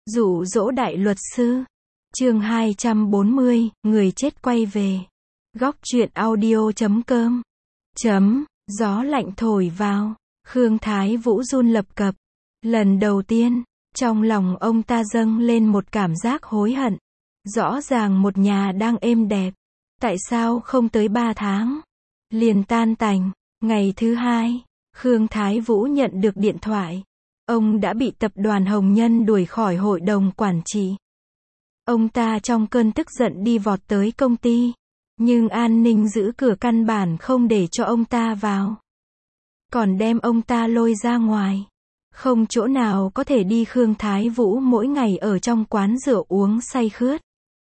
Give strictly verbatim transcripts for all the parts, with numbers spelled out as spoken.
Dụ dỗ đại luật sư. Chương hai trăm bốn mươi, người chết quay về. Góc truyện audio chấm com. Chấm, gió lạnh thổi vào. Khương Thái Vũ run lập cập. Lần đầu tiên, trong lòng ông ta dâng lên một cảm giác hối hận. Rõ ràng một nhà đang êm đẹp. Tại sao không tới ba tháng? Liền tan tành. Ngày thứ hai, Khương Thái Vũ nhận được điện thoại. Ông đã bị tập đoàn Hồng Nhân đuổi khỏi hội đồng quản trị. Ông ta trong cơn tức giận đi vọt tới công ty. Nhưng an ninh giữ cửa căn bản không để cho ông ta vào. Còn đem ông ta lôi ra ngoài. Không chỗ nào có thể đi. Khương Thái Vũ mỗi ngày ở trong quán rượu uống say khướt.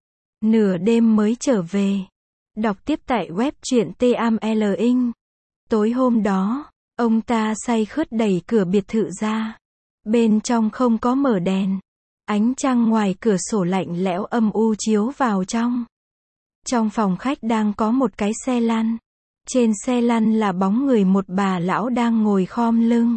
Nửa đêm mới trở về. Đọc tiếp tại web truyện T A M L Inc. Tối hôm đó, ông ta say khướt đẩy cửa biệt thự ra. Bên trong không có mở đèn. Ánh trăng ngoài cửa sổ lạnh lẽo âm u chiếu vào trong. Trong phòng khách đang có một cái xe lăn. Trên xe lăn là bóng người một bà lão đang ngồi khom lưng.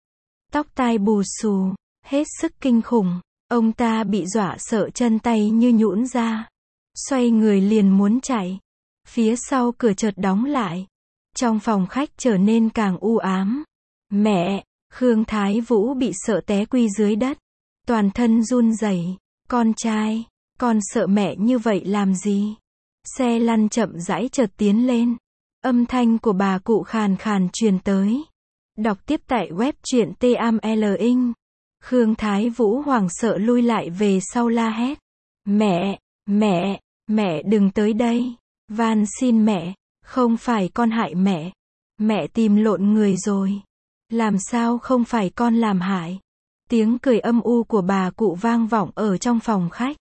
Tóc tai bù xù, hết sức kinh khủng. Ông ta bị dọa sợ chân tay như nhũn ra. Xoay người liền muốn chạy. Phía sau cửa chợt đóng lại. Trong phòng khách trở nên càng u ám. Mẹ! Khương Thái Vũ bị sợ té quy dưới đất. Toàn thân run rẩy. Con trai, con sợ mẹ như vậy làm gì? Xe lăn chậm rãi chợt tiến lên. Âm thanh của bà cụ khàn khàn truyền tới. Đọc tiếp tại web truyện T A M L Inc. Khương Thái Vũ hoảng sợ lui lại về sau la hét. Mẹ, mẹ, mẹ đừng tới đây. Van xin mẹ, không phải con hại mẹ. Mẹ tìm lộn người rồi. Làm sao không phải con làm hại? Tiếng cười âm u của bà cụ vang vọng ở trong phòng khách.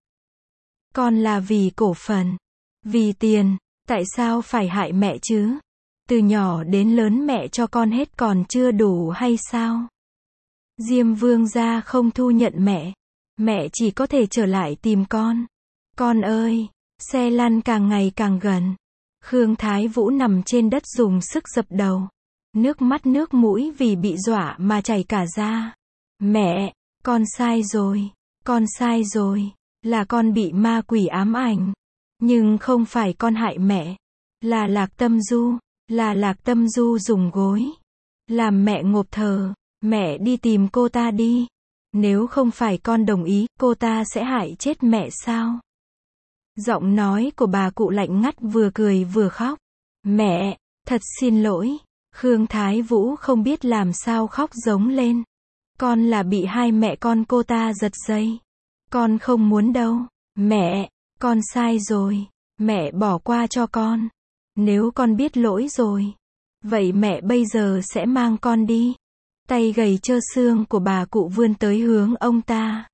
Con là vì cổ phần, vì tiền, tại sao phải hại mẹ chứ? Từ nhỏ đến lớn mẹ cho con hết còn chưa đủ hay sao? Diêm Vương gia không thu nhận mẹ. Mẹ chỉ có thể trở lại tìm con. Con ơi! Xe lăn càng ngày càng gần. Khương Thái Vũ nằm trên đất dùng sức dập đầu. Nước mắt nước mũi vì bị dọa mà chảy cả ra. Mẹ! Con sai rồi. Con sai rồi. Là con bị ma quỷ ám ảnh. Nhưng không phải con hại mẹ. Là Lạc Tâm Du. Là Lạc Tâm Du dùng gối làm mẹ ngộp thở. Mẹ đi tìm cô ta đi. Nếu không phải con đồng ý, cô ta sẽ hại chết mẹ sao? Giọng nói của bà cụ lạnh ngắt vừa cười vừa khóc. Mẹ, thật xin lỗi. Khương Thái Vũ không biết làm sao khóc giống lên. Con là bị hai mẹ con cô ta giật dây. Con không muốn đâu. Mẹ, con sai rồi. Mẹ bỏ qua cho con. Nếu con biết lỗi rồi, vậy mẹ bây giờ sẽ mang con đi. Tay gầy trơ xương của bà cụ vươn tới hướng ông ta.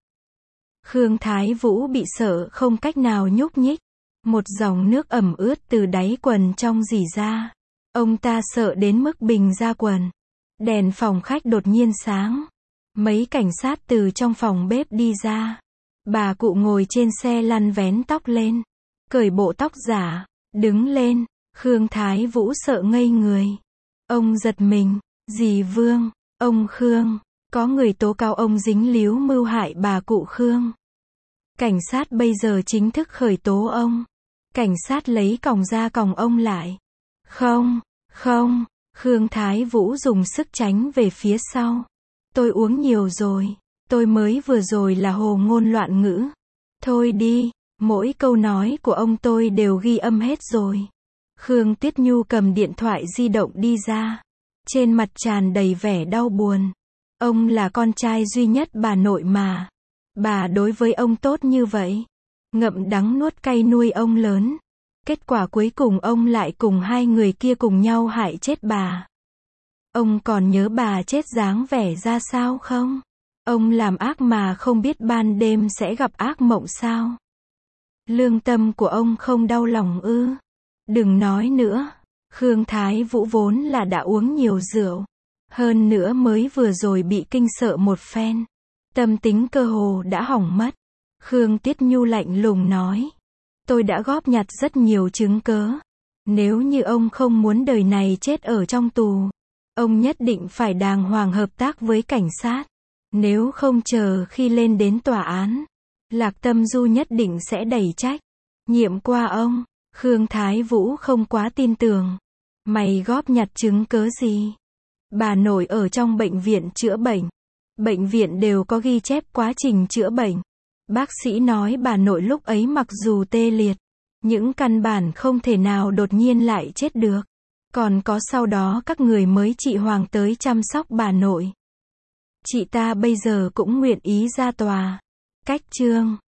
Khương Thái Vũ bị sợ không cách nào nhúc nhích. Một dòng nước ẩm ướt từ đáy quần trong rỉ ra. Ông ta sợ đến mức bình ra quần. Đèn phòng khách đột nhiên sáng. Mấy cảnh sát từ trong phòng bếp đi ra. Bà cụ ngồi trên xe lăn vén tóc lên. Cởi bộ tóc giả. Đứng lên. Khương Thái Vũ sợ ngây người. Ông giật mình. Dì Vương. Ông Khương. Có người tố cáo ông dính líu mưu hại bà cụ Khương. Cảnh sát bây giờ chính thức khởi tố ông. Cảnh sát lấy còng ra còng ông lại. Không, không. Khương Thái Vũ dùng sức tránh về phía sau. Tôi uống nhiều rồi. Tôi mới vừa rồi là hồ ngôn loạn ngữ. Thôi đi. Mỗi câu nói của ông tôi đều ghi âm hết rồi. Khương Tuyết Nhu cầm điện thoại di động đi ra. Trên mặt tràn đầy vẻ đau buồn. Ông là con trai duy nhất bà nội mà. Bà đối với ông tốt như vậy. Ngậm đắng nuốt cay nuôi ông lớn. Kết quả cuối cùng ông lại cùng hai người kia cùng nhau hại chết bà. Ông còn nhớ bà chết dáng vẻ ra sao không? Ông làm ác mà không biết ban đêm sẽ gặp ác mộng sao? Lương tâm của ông không đau lòng ư? Đừng nói nữa. Khương Thái Vũ vốn là đã uống nhiều rượu. Hơn nữa mới vừa rồi bị kinh sợ một phen. Tâm tính cơ hồ đã hỏng mất. Khương Tiết Nhu lạnh lùng nói. Tôi đã góp nhặt rất nhiều chứng cớ. Nếu như ông không muốn đời này chết ở trong tù, ông nhất định phải đàng hoàng hợp tác với cảnh sát. Nếu không chờ khi lên đến tòa án, Lạc Tâm Du nhất định sẽ đẩy trách nhiệm qua ông. Khương Thái Vũ không quá tin tưởng. Mày góp nhặt chứng cớ gì? Bà nội ở trong bệnh viện chữa bệnh. Bệnh viện đều có ghi chép quá trình chữa bệnh. Bác sĩ nói bà nội lúc ấy mặc dù tê liệt, những căn bản không thể nào đột nhiên lại chết được. Còn có sau đó các người mới chị Hoàng tới chăm sóc bà nội. Chị ta bây giờ cũng nguyện ý ra tòa. Cách chương